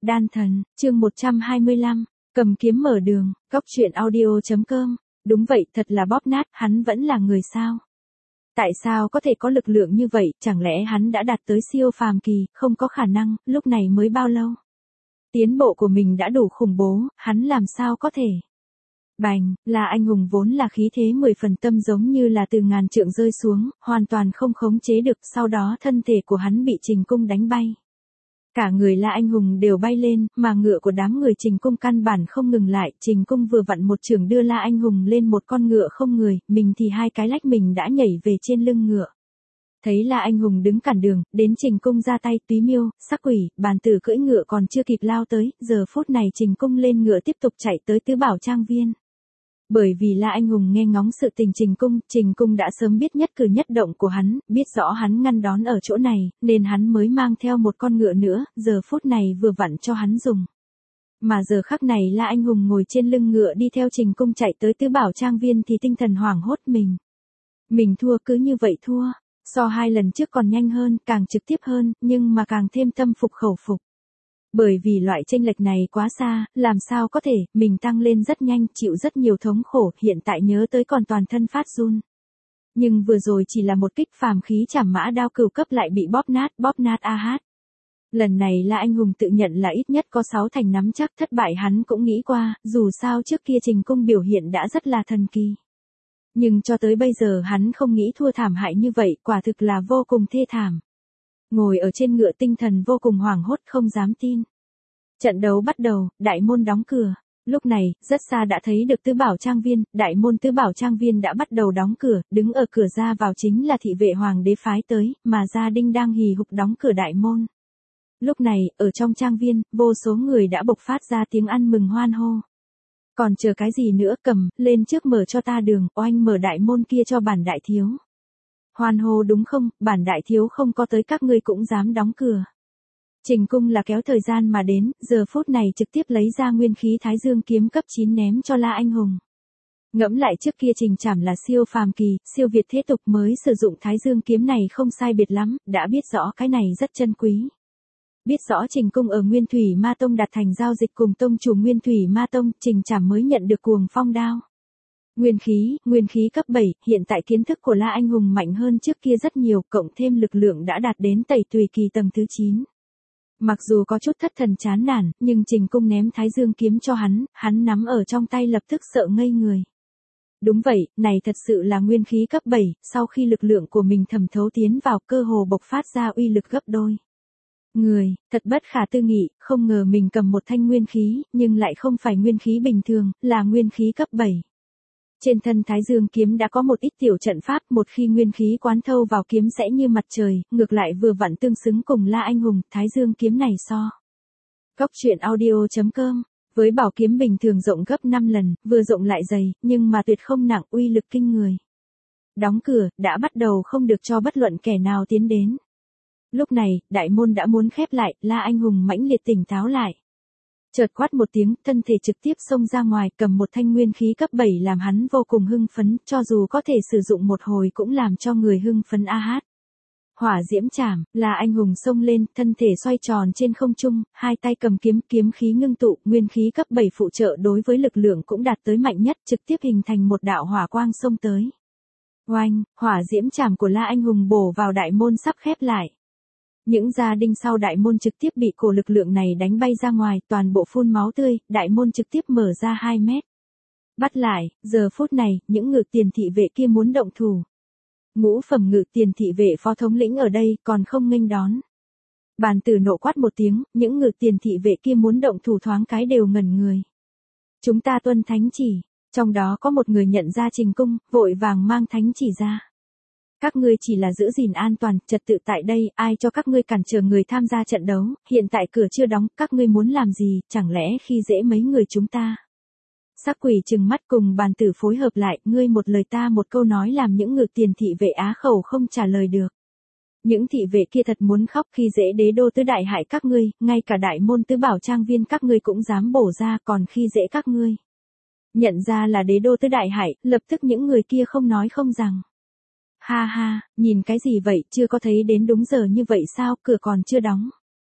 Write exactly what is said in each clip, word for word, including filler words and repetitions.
Đan thần, chương một trăm hai mươi lăm, cầm kiếm mở đường, góc truyện audio chấm com. Đúng vậy, thật là bóp nát, hắn vẫn là người sao? Tại sao có thể có lực lượng như vậy, chẳng lẽ hắn đã đạt tới siêu phàm kỳ, không có khả năng, lúc này mới bao lâu? Tiến bộ của mình đã đủ khủng bố, hắn làm sao có thể? Bành, là anh hùng vốn là khí thế mười phần tâm giống như là từ ngàn trượng rơi xuống, hoàn toàn không khống chế được, sau đó thân thể của hắn bị Trình Cung đánh bay. Cả người La Anh Hùng đều bay lên, mà ngựa của đám người Trình Cung căn bản không ngừng lại, Trình Cung vừa vặn một chưởng đưa La Anh Hùng lên một con ngựa không người, mình thì hai cái lách mình đã nhảy về trên lưng ngựa. Thấy La Anh Hùng đứng cản đường, đến Trình Cung ra tay, Túy Miêu, Sắc Quỷ, Bàn Tử cưỡi ngựa còn chưa kịp lao tới, giờ phút này Trình Cung lên ngựa tiếp tục chạy tới Tứ Bảo Trang Viên. Bởi vì La Anh Hùng nghe ngóng sự tình Trình Cung, Trình Cung đã sớm biết nhất cử nhất động của hắn, biết rõ hắn ngăn đón ở chỗ này, nên hắn mới mang theo một con ngựa nữa, giờ phút này vừa vặn cho hắn dùng. Mà giờ khắc này La Anh Hùng ngồi trên lưng ngựa đi theo Trình Cung chạy tới Tứ Bảo Trang Viên thì tinh thần hoảng hốt mình. Mình thua cứ như vậy thua, so hai lần trước còn nhanh hơn, càng trực tiếp hơn, nhưng mà càng thêm tâm phục khẩu phục. Bởi vì loại chênh lệch này quá xa, làm sao có thể, mình tăng lên rất nhanh, chịu rất nhiều thống khổ, hiện tại nhớ tới còn toàn thân phát run. Nhưng vừa rồi chỉ là một kích phàm khí chảm mã đao cửu cấp lại bị bóp nát, bóp nát a hát. Lần này là anh hùng tự nhận là ít nhất có sáu thành nắm chắc, thất bại hắn cũng nghĩ qua, dù sao trước kia Trình Cung biểu hiện đã rất là thần kỳ. Nhưng cho tới bây giờ hắn không nghĩ thua thảm hại như vậy, quả thực là vô cùng thê thảm. Ngồi ở trên ngựa tinh thần vô cùng hoảng hốt không dám tin. Trận đấu bắt đầu, đại môn đóng cửa. Lúc này, rất xa đã thấy được Tứ Bảo Trang Viên, đại môn Tứ Bảo Trang Viên đã bắt đầu đóng cửa, đứng ở cửa ra vào chính là thị vệ hoàng đế phái tới, mà gia đình đang hì hục đóng cửa đại môn. Lúc này, ở trong trang viên, vô số người đã bộc phát ra tiếng ăn mừng hoan hô. Còn chờ cái gì nữa, cầm, lên trước mở cho ta đường, oanh mở đại môn kia cho bản đại thiếu. Hoan hô đúng không, bản đại thiếu không có tới các ngươi cũng dám đóng cửa. Trình Cung là kéo thời gian mà đến, giờ phút này trực tiếp lấy ra nguyên khí Thái Dương kiếm cấp chín ném cho La Anh Hùng. Ngẫm lại trước kia Trình Trảm là siêu phàm kỳ, siêu việt thế tục mới sử dụng Thái Dương kiếm này không sai biệt lắm, đã biết rõ cái này rất chân quý. Biết rõ Trình Cung ở Nguyên Thủy Ma Tông đặt thành giao dịch cùng tông chủ Nguyên Thủy Ma Tông, Trình Trảm mới nhận được Cuồng Phong đao. Nguyên khí, nguyên khí cấp bảy, hiện tại kiến thức của La Anh Hùng mạnh hơn trước kia rất nhiều, cộng thêm lực lượng đã đạt đến tẩy tùy kỳ tầng thứ chín. Mặc dù có chút thất thần chán nản, nhưng Trình Cung ném Thái Dương kiếm cho hắn, hắn nắm ở trong tay lập tức sợ ngây người. Đúng vậy, này thật sự là nguyên khí cấp bảy, sau khi lực lượng của mình thẩm thấu tiến vào cơ hồ bộc phát ra uy lực gấp đôi. Người, thật bất khả tư nghị, không ngờ mình cầm một thanh nguyên khí, nhưng lại không phải nguyên khí bình thường, là nguyên khí cấp bảy. Trên thân Thái Dương kiếm đã có một ít tiểu trận pháp, một khi nguyên khí quán thâu vào kiếm sẽ như mặt trời, ngược lại vừa vặn tương xứng cùng La Anh Hùng, Thái Dương kiếm này so. Góc truyện audio chấm com, với bảo kiếm bình thường rộng gấp năm lần, vừa rộng lại dày, nhưng mà tuyệt không nặng, uy lực kinh người. Đóng cửa, đã bắt đầu không được cho bất luận kẻ nào tiến đến. Lúc này, đại môn đã muốn khép lại, La Anh Hùng mãnh liệt tỉnh táo lại. Chợt quát một tiếng, thân thể trực tiếp xông ra ngoài, cầm một thanh nguyên khí cấp bảy làm hắn vô cùng hưng phấn, cho dù có thể sử dụng một hồi cũng làm cho người hưng phấn a hát. Hỏa diễm chảm, là anh hùng xông lên, thân thể xoay tròn trên không trung, hai tay cầm kiếm, kiếm khí ngưng tụ, nguyên khí cấp bảy phụ trợ đối với lực lượng cũng đạt tới mạnh nhất, trực tiếp hình thành một đạo hỏa quang xông tới. Oanh, hỏa diễm chảm của La Anh Hùng bổ vào đại môn sắp khép lại. Những gia đình sau đại môn trực tiếp bị cổ lực lượng này đánh bay ra ngoài, toàn bộ phun máu tươi, đại môn trực tiếp mở ra hai mét. Bắt lại, giờ phút này, những ngự tiền thị vệ kia muốn động thủ. Ngũ phẩm ngự tiền thị vệ phó thống lĩnh ở đây, còn không nghênh đón. Bàn Tử nộ quát một tiếng, những ngự tiền thị vệ kia muốn động thủ thoáng cái đều ngẩn người. Chúng ta tuân thánh chỉ, trong đó có một người nhận ra Trình Cung, vội vàng mang thánh chỉ ra. Các ngươi chỉ là giữ gìn an toàn, trật tự tại đây, ai cho các ngươi cản trở người tham gia trận đấu, hiện tại cửa chưa đóng, các ngươi muốn làm gì, chẳng lẽ khi dễ mấy người chúng ta. Sắc Quỷ trừng mắt cùng Bàn Tử phối hợp lại, ngươi một lời ta một câu nói làm những ngự tiền thị vệ á khẩu không trả lời được. Những thị vệ kia thật muốn khóc khi dễ đế đô tứ đại hại các ngươi, ngay cả đại môn Tứ Bảo Trang Viên các ngươi cũng dám bổ ra còn khi dễ các ngươi. Nhận ra là đế đô tứ đại hại, lập tức những người kia không nói không rằng. Ha ha, nhìn cái gì vậy, chưa có thấy đến đúng giờ như vậy sao, cửa còn chưa đóng.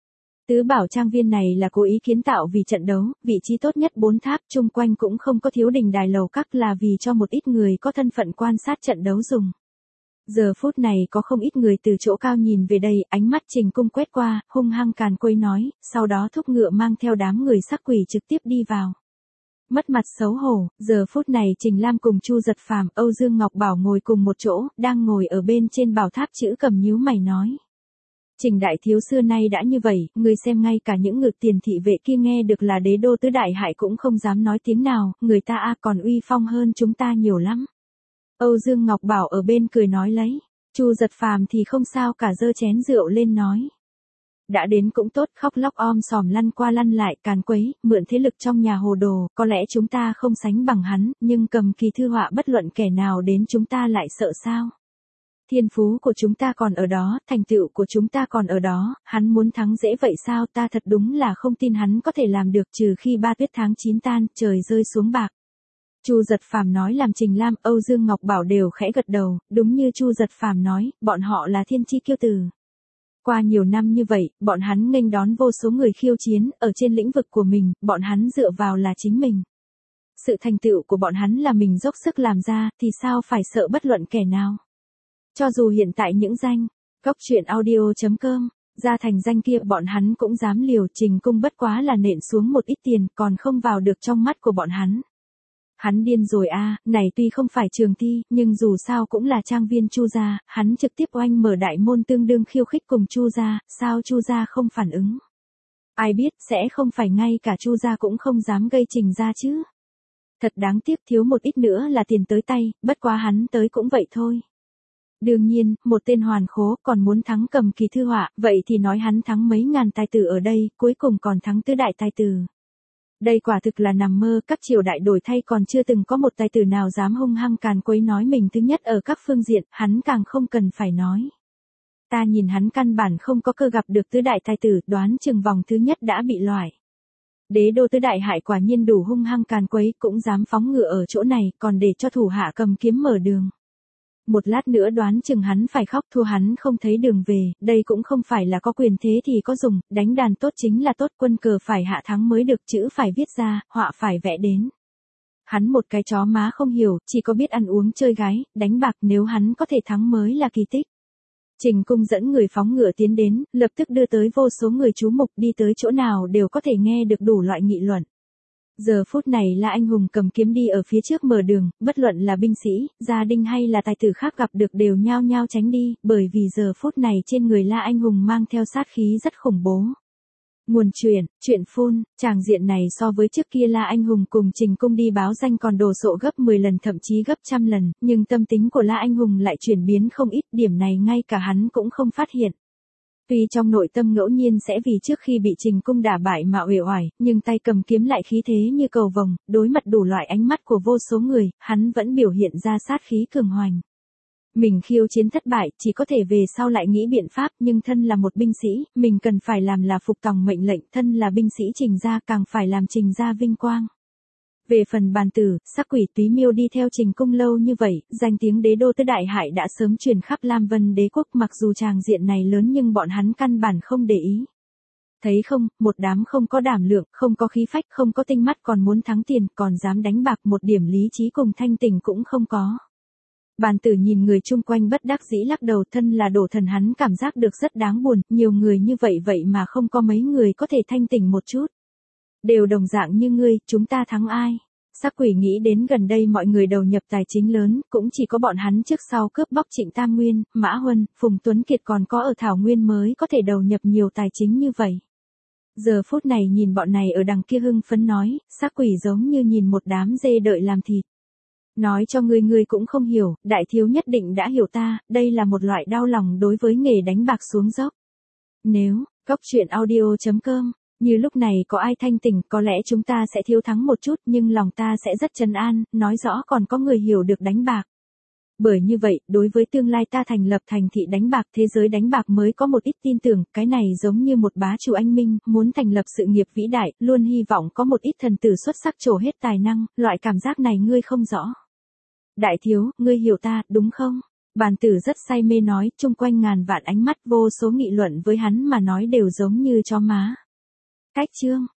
Tứ bảo trang viên này là cố ý kiến tạo vì trận đấu, vị trí tốt nhất bốn tháp chung quanh cũng không có thiếu đình đài lầu các là vì cho một ít người có thân phận quan sát trận đấu dùng. Giờ phút này có không ít người từ chỗ cao nhìn về đây, ánh mắt Trình Cung quét qua, hung hăng càn quấy nói, sau đó thúc ngựa mang theo đám người sắc quỷ trực tiếp đi vào. Mất mặt xấu hổ, giờ phút này Trình Lam cùng Chu Giật Phàm, Âu Dương Ngọc Bảo ngồi cùng một chỗ, đang ngồi ở bên trên bảo tháp chữ cầm nhíu mày nói. Trình đại thiếu xưa nay đã như vậy, người xem ngay cả những ngự tiền thị vệ kia nghe được là đế đô tứ đại hại cũng không dám nói tiếng nào, người ta a còn uy phong hơn chúng ta nhiều lắm. Âu Dương Ngọc Bảo ở bên cười nói lấy, Chu Giật Phàm thì không sao cả giơ chén rượu lên nói. Đã đến cũng tốt, khóc lóc om sòm lăn qua lăn lại càn quấy, mượn thế lực trong nhà hồ đồ, có lẽ chúng ta không sánh bằng hắn, nhưng cầm kỳ thư họa bất luận kẻ nào đến chúng ta lại sợ sao. Thiên phú của chúng ta còn ở đó, thành tựu của chúng ta còn ở đó, hắn muốn thắng dễ vậy sao, ta thật đúng là không tin hắn có thể làm được trừ khi ba tuyết tháng chín tan, trời rơi xuống bạc. Chu Giật Phàm nói làm Trình Lam, Âu Dương Ngọc Bảo đều khẽ gật đầu, đúng như Chu Giật Phàm nói, bọn họ là thiên chi kiêu tử. Qua nhiều năm như vậy, bọn hắn nghênh đón vô số người khiêu chiến, ở trên lĩnh vực của mình, bọn hắn dựa vào là chính mình. Sự thành tựu của bọn hắn là mình dốc sức làm ra, thì sao phải sợ bất luận kẻ nào. Cho dù hiện tại những danh, góc truyện audio chấm com, ra thành danh kia bọn hắn cũng dám liều, Trình Cung bất quá là nện xuống một ít tiền, còn không vào được trong mắt của bọn hắn. Hắn điên rồi a, à, này tuy không phải trường thi, nhưng dù sao cũng là trang viên Chu gia, hắn trực tiếp oanh mở đại môn tương đương khiêu khích cùng Chu gia, sao Chu gia không phản ứng? Ai biết sẽ không phải ngay cả Chu gia cũng không dám gây Trình gia chứ. Thật đáng tiếc, thiếu một ít nữa là tiền tới tay, bất quá hắn tới cũng vậy thôi. Đương nhiên, một tên hoàn khố còn muốn thắng cầm kỳ thư họa, vậy thì nói hắn thắng mấy ngàn tài tử ở đây, cuối cùng còn thắng tứ đại tài tử. Đây quả thực là nằm mơ, các triều đại đổi thay còn chưa từng có một tài tử nào dám hung hăng càn quấy nói mình thứ nhất ở các phương diện, hắn càng không cần phải nói. Ta nhìn hắn căn bản không có cơ gặp được tứ đại tài tử, đoán chừng vòng thứ nhất đã bị loại. Đế đô tứ đại hại quả nhiên đủ hung hăng càn quấy, cũng dám phóng ngựa ở chỗ này, còn để cho thủ hạ cầm kiếm mở đường. Một lát nữa đoán chừng hắn phải khóc, thua hắn không thấy đường về, đây cũng không phải là có quyền thế thì có dùng, đánh đàn tốt chính là tốt, quân cờ phải hạ thắng mới được, chữ phải viết ra, họa phải vẽ đến. Hắn một cái chó má không hiểu, chỉ có biết ăn uống chơi gái, đánh bạc, nếu hắn có thể thắng mới là kỳ tích. Trình Cung dẫn người phóng ngựa tiến đến, lập tức đưa tới vô số người chú mục, đi tới chỗ nào đều có thể nghe được đủ loại nghị luận. Giờ phút này là anh hùng cầm kiếm đi ở phía trước mở đường, bất luận là binh sĩ, gia đình hay là tài tử khác gặp được đều nhao nhao tránh đi, bởi vì giờ phút này trên người La Anh Hùng mang theo sát khí rất khủng bố. Nguồn truyền, chuyện phun, tràng diện này so với trước kia La Anh Hùng cùng Trình Cung đi báo danh còn đồ sộ gấp mười lần thậm chí gấp trăm lần, nhưng tâm tính của La Anh Hùng lại chuyển biến không ít, điểm này ngay cả hắn cũng không phát hiện. Tuy trong nội tâm ngẫu nhiên sẽ vì trước khi bị Trình Cung đả bại mà uể oải, nhưng tay cầm kiếm lại khí thế như cầu vồng, đối mặt đủ loại ánh mắt của vô số người, hắn vẫn biểu hiện ra sát khí cường hoành. Mình khiêu chiến thất bại, chỉ có thể về sau lại nghĩ biện pháp, nhưng thân là một binh sĩ, mình cần phải làm là phục tòng mệnh lệnh, thân là binh sĩ Trình gia càng phải làm Trình gia vinh quang. Về phần bàn tử, sắc quỷ túy miêu đi theo Trình Cung lâu như vậy, danh tiếng đế đô tứ đại hại đã sớm truyền khắp Lam Vân đế quốc, mặc dù tràng diện này lớn nhưng bọn hắn căn bản không để ý. Thấy không, một đám không có đảm lượng, không có khí phách, không có tinh mắt còn muốn thắng tiền, còn dám đánh bạc, một điểm lý trí cùng thanh tình cũng không có. Bàn tử nhìn người chung quanh bất đắc dĩ lắc đầu, thân là đổ thần hắn cảm giác được rất đáng buồn, nhiều người như vậy vậy mà không có mấy người có thể thanh tỉnh một chút. Đều đồng dạng như ngươi, chúng ta thắng ai? Sắc quỷ nghĩ đến gần đây mọi người đầu nhập tài chính lớn, cũng chỉ có bọn hắn trước sau cướp bóc Trịnh Tam Nguyên, Mã Huân, Phùng Tuấn Kiệt còn có ở Thảo Nguyên mới có thể đầu nhập nhiều tài chính như vậy. Giờ phút này nhìn bọn này ở đằng kia hưng phấn nói, sắc quỷ giống như nhìn một đám dê đợi làm thịt. Nói cho ngươi ngươi cũng không hiểu, đại thiếu nhất định đã hiểu ta, đây là một loại đau lòng đối với nghề đánh bạc xuống dốc. Nếu, góc truyện audio chấm com, như lúc này có ai thanh tỉnh, có lẽ chúng ta sẽ thiếu thắng một chút, nhưng lòng ta sẽ rất trấn an, nói rõ còn có người hiểu được đánh bạc. Bởi như vậy, đối với tương lai ta thành lập thành thị đánh bạc, thế giới đánh bạc mới có một ít tin tưởng, cái này giống như một bá chủ anh minh, muốn thành lập sự nghiệp vĩ đại, luôn hy vọng có một ít thần tử xuất sắc trổ hết tài năng, loại cảm giác này ngươi không rõ. Đại thiếu, ngươi hiểu ta, đúng không? Bàn tử rất say mê nói, chung quanh ngàn vạn ánh mắt vô số nghị luận với hắn mà nói đều giống như chó má. Cách chương